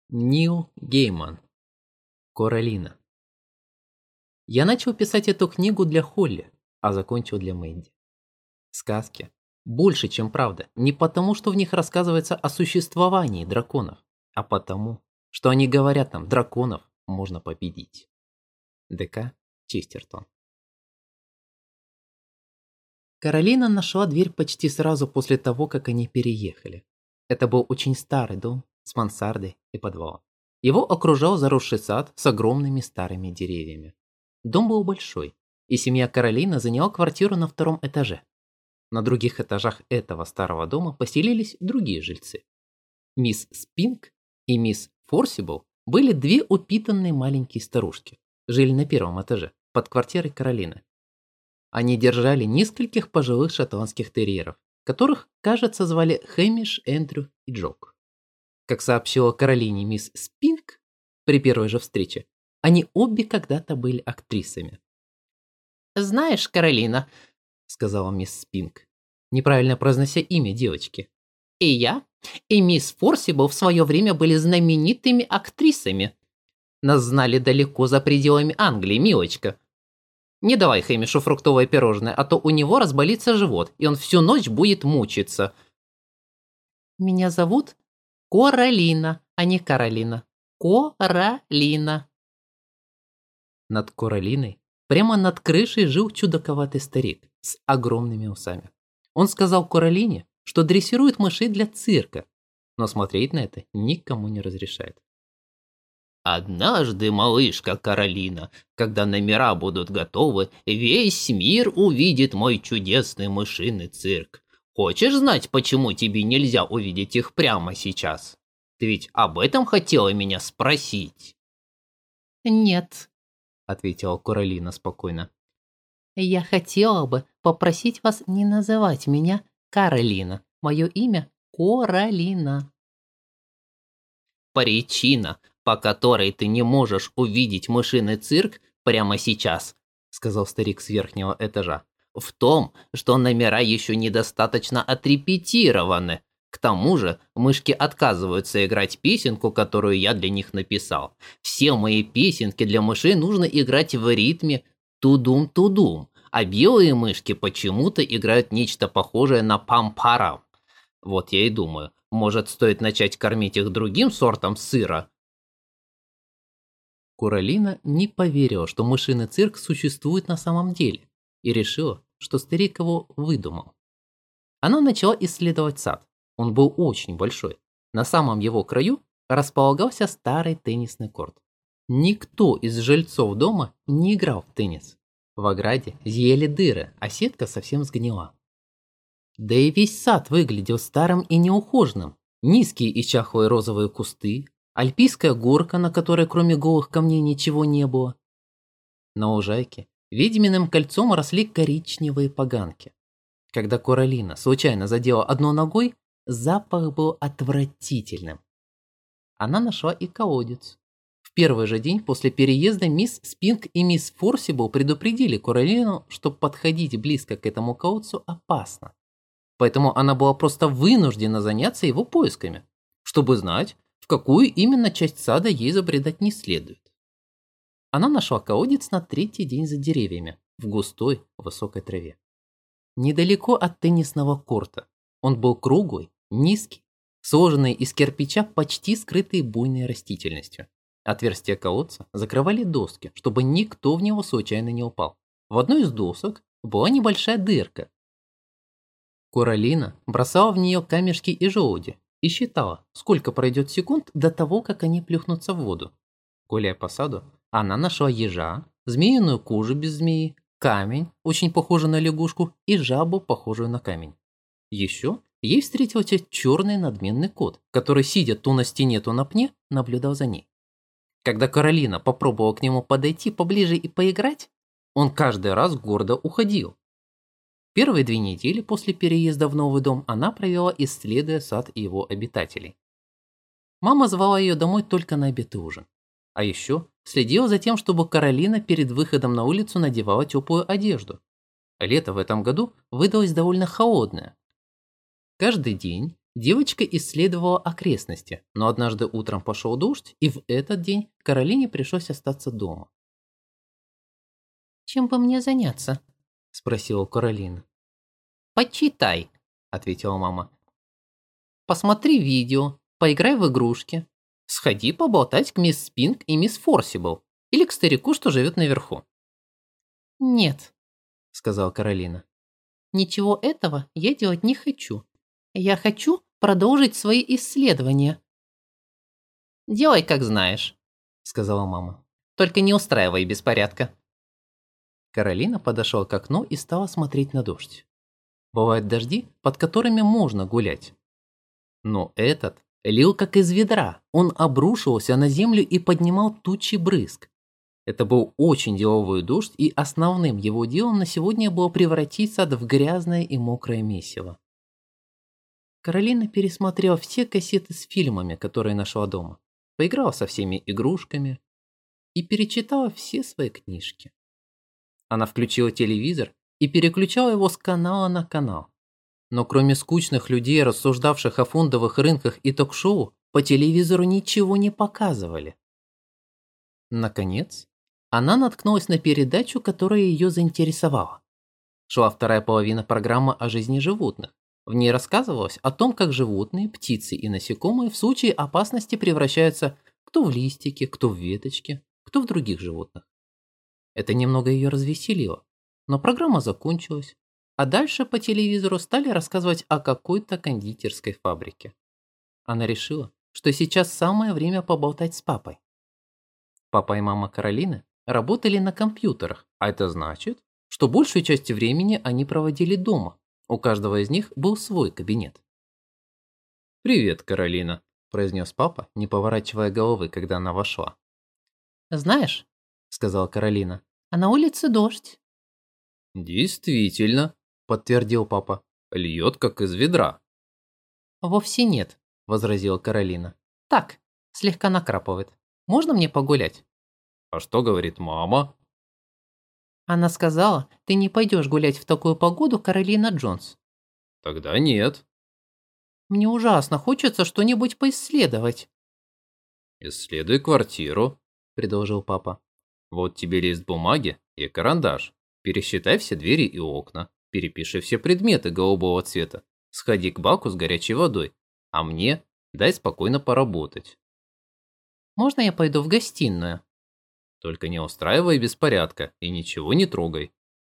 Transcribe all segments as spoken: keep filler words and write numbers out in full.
Нил Гейман. Коралина. Я начал писать эту книгу для Холли, а закончил для Мэнди. Сказки больше, чем правда, не потому, что в них рассказывается о существовании драконов, а потому, что они говорят нам, драконов можно победить. Д К Честертон. Каролина нашла дверь почти сразу после того, как они переехали. Это был очень старый дом с мансардой и подвалом. Его окружал заросший сад с огромными старыми деревьями. Дом был большой, и семья Каролины заняла квартиру на втором этаже. На других этажах этого старого дома поселились другие жильцы. Мисс Спинк и мисс Форсибл были две упитанные маленькие старушки, жили на первом этаже, под квартирой Каролины. Они держали нескольких пожилых шотландских терьеров, которых, кажется, звали Хэмиш, Эндрю и Джок. Как сообщила Каролине мисс Спинк при первой же встрече, они обе когда-то были актрисами. «Знаешь, Каролина», — сказала мисс Спинк, неправильно произнося имя девочки, «и я, и мисс Форсибл в свое время были знаменитыми актрисами. Нас знали далеко за пределами Англии, милочка. Не давай Хэмишу фруктовое пирожное, а то у него разболится живот, и он всю ночь будет мучиться». «Меня зовут Коралина, а не Каролина. Коралина». Над Коралиной, прямо над крышей, жил чудаковатый старик с огромными усами. Он сказал Коралине, что дрессирует мышей для цирка, но смотреть на это никому не разрешает. «Однажды, малышка Каролина, когда номера будут готовы, весь мир увидит мой чудесный мышиный цирк. Хочешь знать, почему тебе нельзя увидеть их прямо сейчас? Ты ведь об этом хотела меня спросить?» «Нет», — ответила Коралина спокойно. «Я хотела бы попросить вас не называть меня Каролина. Мое имя Коралина». «Причина, по которой ты не можешь увидеть мышиный цирк прямо сейчас», — сказал старик с верхнего этажа, «в том, что номера еще недостаточно отрепетированы. К тому же мышки отказываются играть песенку, которую я для них написал. Все мои песенки для мышей нужно играть в ритме тудум-тудум, а белые мышки почему-то играют нечто похожее на пам-парам. Вот я и думаю, может, стоит начать кормить их другим сортом сыра?» Коралина не поверила, что мышиный цирк существует на самом деле, и решила, что старик его выдумал. Она начала исследовать сад. Он был очень большой. На самом его краю располагался старый теннисный корт. Никто из жильцов дома не играл в теннис. В ограде зияли дыры, а сетка совсем сгнила. Да и весь сад выглядел старым и неухоженным. Низкие и чахлые розовые кусты, альпийская горка, на которой кроме голых камней ничего не было. На лужайке ведьминым кольцом росли коричневые поганки. Когда Коралина случайно задела одной ногой, запах был отвратительным. Она нашла и колодец. В первый же день после переезда мисс Спинк и мисс Форсибл предупредили Коралину, что подходить близко к этому колодцу опасно. Поэтому она была просто вынуждена заняться его поисками, чтобы знать, в какую именно часть сада ей забредать не следует. Она нашла колодец на третий день за деревьями, в густой высокой траве. Недалеко от теннисного корта. Он был круглый, низкий, сложенный из кирпича, почти скрытый буйной растительностью. Отверстия колодца закрывали доски, чтобы никто в него случайно не упал. В одной из досок была небольшая дырка. Коралина бросала в нее камешки и желуди и считала, сколько пройдет секунд до того, как они плюхнутся в воду. Гуляя по саду, она нашла ежа, змеиную кожу без змеи, камень, очень похожий на лягушку, и жабу, похожую на камень. Еще ей встретился черный надменный кот, который, сидя то на стене, то на пне, наблюдал за ней. Когда Каролина попробовала к нему подойти поближе и поиграть, он каждый раз гордо уходил. Первые две недели после переезда в новый дом она провела, исследуя сад и его обитателей. Мама звала ее домой только на обед и ужин. А еще следила за тем, чтобы Каролина перед выходом на улицу надевала теплую одежду. Лето в этом году выдалось довольно холодное. Каждый день Девочка исследовала окрестности, но однажды утром пошел дождь, и в этот день Каролине пришлось остаться дома. «Чем бы мне заняться?» – спросила Каролина. «Почитай», – ответила мама. «Посмотри видео, поиграй в игрушки, сходи поболтать к мисс Спинк и мисс Форсибл или к старику, что живет наверху». «Нет», – сказала Каролина. «Ничего этого я делать не хочу. Я хочу продолжить свои исследования». «Делай, как знаешь», – сказала мама. «Только не устраивай беспорядка». Каролина подошла к окну и стала смотреть на дождь. Бывают дожди, под которыми можно гулять. Но этот лил как из ведра, он обрушивался на землю и поднимал тучи брызг. Это был очень деловой дождь, и основным его делом на сегодня было превратить сад в грязное и мокрое месиво. Каролина пересмотрела все кассеты с фильмами, которые нашла дома, поиграла со всеми игрушками и перечитала все свои книжки. Она включила телевизор и переключала его с канала на канал. Но кроме скучных людей, рассуждавших о фондовых рынках и ток-шоу, по телевизору ничего не показывали. Наконец, она наткнулась на передачу, которая ее заинтересовала. Шла вторая половина программы о жизни животных. В ней рассказывалось о том, как животные, птицы и насекомые в случае опасности превращаются кто в листики, кто в веточки, кто в других животных. Это немного ее развеселило, но программа закончилась, а дальше по телевизору стали рассказывать о какой-то кондитерской фабрике. Она решила, что сейчас самое время поболтать с папой. Папа и мама Каролины работали на компьютерах, а это значит, что большую часть времени они проводили дома. У каждого из них был свой кабинет. «Привет, Каролина», – произнес папа, не поворачивая головы, когда она вошла. «Знаешь», – сказала Каролина, – «а на улице дождь». «Действительно», – подтвердил папа, – «льет, как из ведра». «Вовсе нет», – возразила Каролина. «Так, слегка накрапывает. Можно мне погулять?» «А что говорит мама?» «Она сказала, ты не пойдешь гулять в такую погоду, Каролина Джонс». «Тогда нет». «Мне ужасно хочется что-нибудь поисследовать». «Исследуй квартиру», – предложил папа. «Вот тебе лист бумаги и карандаш. Пересчитай все двери и окна. Перепиши все предметы голубого цвета. Сходи к баку с горячей водой. А мне дай спокойно поработать». «Можно я пойду в гостиную?» «Только не устраивай беспорядка и ничего не трогай».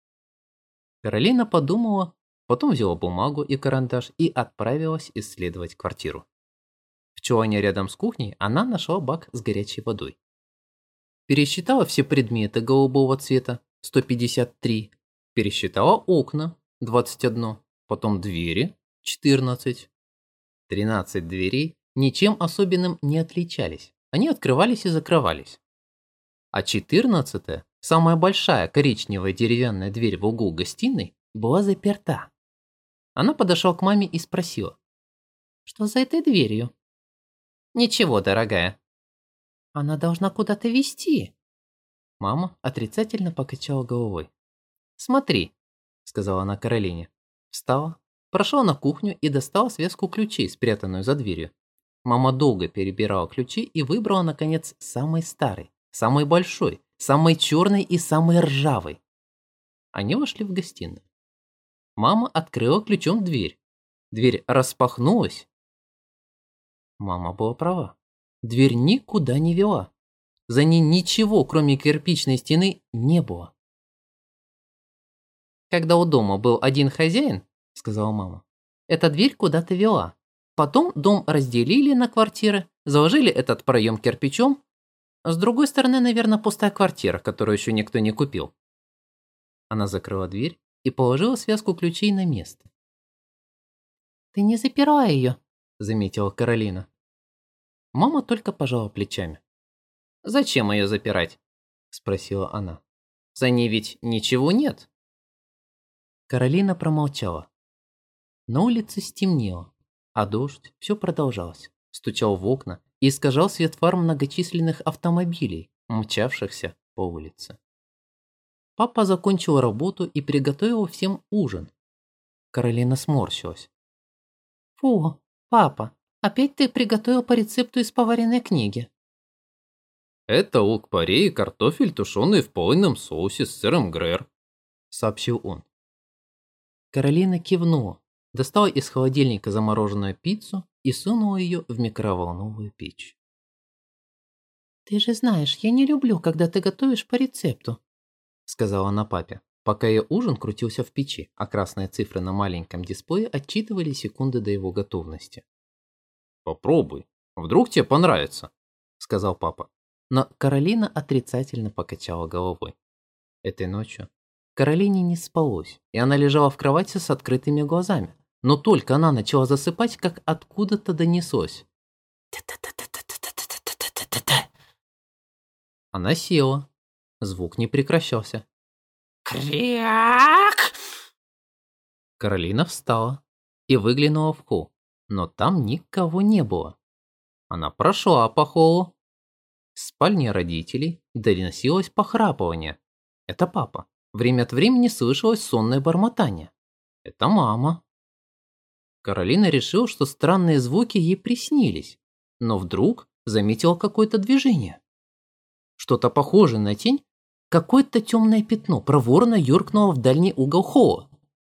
Каролина подумала, потом взяла бумагу и карандаш и отправилась исследовать квартиру. В чулане рядом с кухней она нашла бак с горячей водой. Пересчитала все предметы голубого цвета, сто пятьдесят три. Пересчитала окна, двадцать один. Потом двери, четырнадцать. тринадцать дверей ничем особенным не отличались. Они открывались и закрывались. А четырнадцатая, самая большая коричневая деревянная дверь в углу гостиной, была заперта. Она подошла к маме и спросила: «Что за этой дверью?» «Ничего, дорогая». «Она должна куда-то вести». Мама отрицательно покачала головой. «Смотри», — сказала она Каролине. Встала, прошла на кухню и достала связку ключей, спрятанную за дверью. Мама долго перебирала ключи и выбрала, наконец, самый старый, самый большой, самый черный и самый ржавый. Они вошли в гостиную. Мама открыла ключом дверь. Дверь распахнулась. Мама была права. Дверь никуда не вела. За ней ничего, кроме кирпичной стены, не было. «Когда у дома был один хозяин, — сказала мама, — эта дверь куда-то вела. Потом дом разделили на квартиры, заложили этот проем кирпичом. С другой стороны, наверное, пустая квартира, которую еще никто не купил». Она закрыла дверь и положила связку ключей на место. «Ты не запирай ее», — заметила Каролина. Мама только пожала плечами. «Зачем ее запирать?» — спросила она. «За ней ведь ничего нет». Каролина промолчала. На улице стемнело, а дождь все продолжался, стучал в окна и искажал свет фар многочисленных автомобилей, мчавшихся по улице. Папа закончил работу и приготовил всем ужин. Каролина сморщилась. «Фу, Папа, опять ты приготовил по рецепту из поваренной книги. Это лук-порей и картофель, тушеный в полынном соусе с сыром Грэр, сообщил он. Каролина кивнула, достала из холодильника замороженную пиццу и сунула ее в микроволновую печь. «Ты же знаешь, я не люблю, когда ты готовишь по рецепту», сказала она папе, пока ее ужин крутился в печи, а красные цифры на маленьком дисплее отчитывали секунды до его готовности. «Попробуй, вдруг тебе понравится», сказал папа. Но Каролина отрицательно покачала головой. Этой ночью Каролине не спалось, и она лежала в кровати с открытыми глазами. Но только она начала засыпать, как откуда-то донеслось. Она села. Звук не прекращался. Кряк! Каролина встала и выглянула в холл, но там никого не было. Она прошла по холлу. В спальне родителей доносилось похрапывание. Это папа. Время от времени слышалось сонное бормотание. Это мама. Каролина решила, что странные звуки ей приснились, но вдруг заметила какое-то движение. Что-то похожее на тень, какое-то темное пятно проворно юркнуло в дальний угол холла.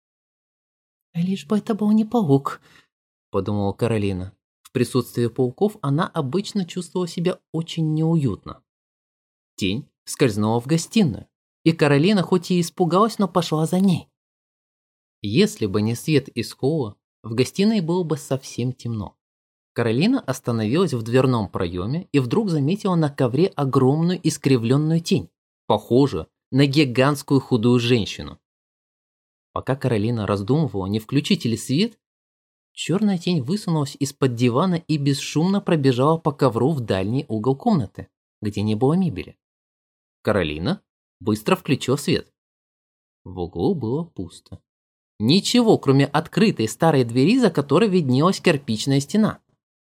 «Лишь бы это был не паук», — подумала Каролина. В присутствии пауков она обычно чувствовала себя очень неуютно. Тень скользнула в гостиную, и Каролина хоть и испугалась, но пошла за ней. Если бы не свет из холла, в гостиной было бы совсем темно. Каролина остановилась в дверном проеме и вдруг заметила на ковре огромную искривленную тень, похожую на гигантскую худую женщину. Пока Каролина раздумывала, не включить ли свет, черная тень высунулась из-под дивана и бесшумно пробежала по ковру в дальний угол комнаты, где не было мебели. Каролина быстро включила свет. В углу было пусто. Ничего, кроме открытой старой двери, за которой виднелась кирпичная стена.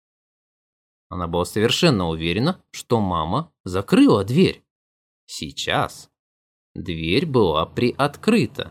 Она была совершенно уверена, что мама закрыла дверь. Сейчас дверь была приоткрыта.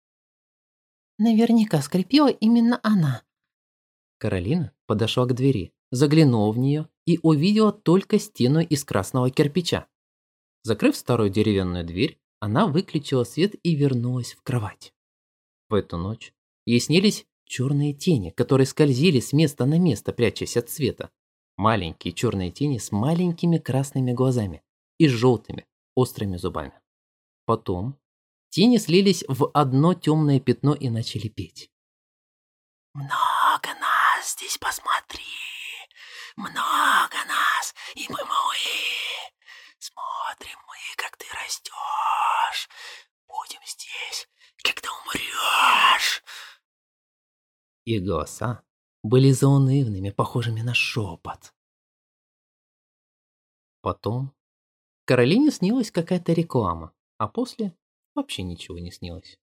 Наверняка скрипела именно она. Каролина подошла к двери, заглянула в нее и увидела только стену из красного кирпича. Закрыв старую деревянную дверь, она выключила свет и вернулась в кровать. В эту ночь ей снились черные тени, которые скользили с места на место, прячась от света. Маленькие черные тени с маленькими красными глазами и желтыми острыми зубами. Потом тени слились в одно темное пятно и начали петь. «Много нас здесь, посмотри! Много нас, и мы малые! Смотрим мы, как ты растешь! Будем здесь, когда умрешь!» Их голоса были заунывными, похожими на шепот. Потом Каролине снилась какая-то реклама, а после вообще ничего не снилось.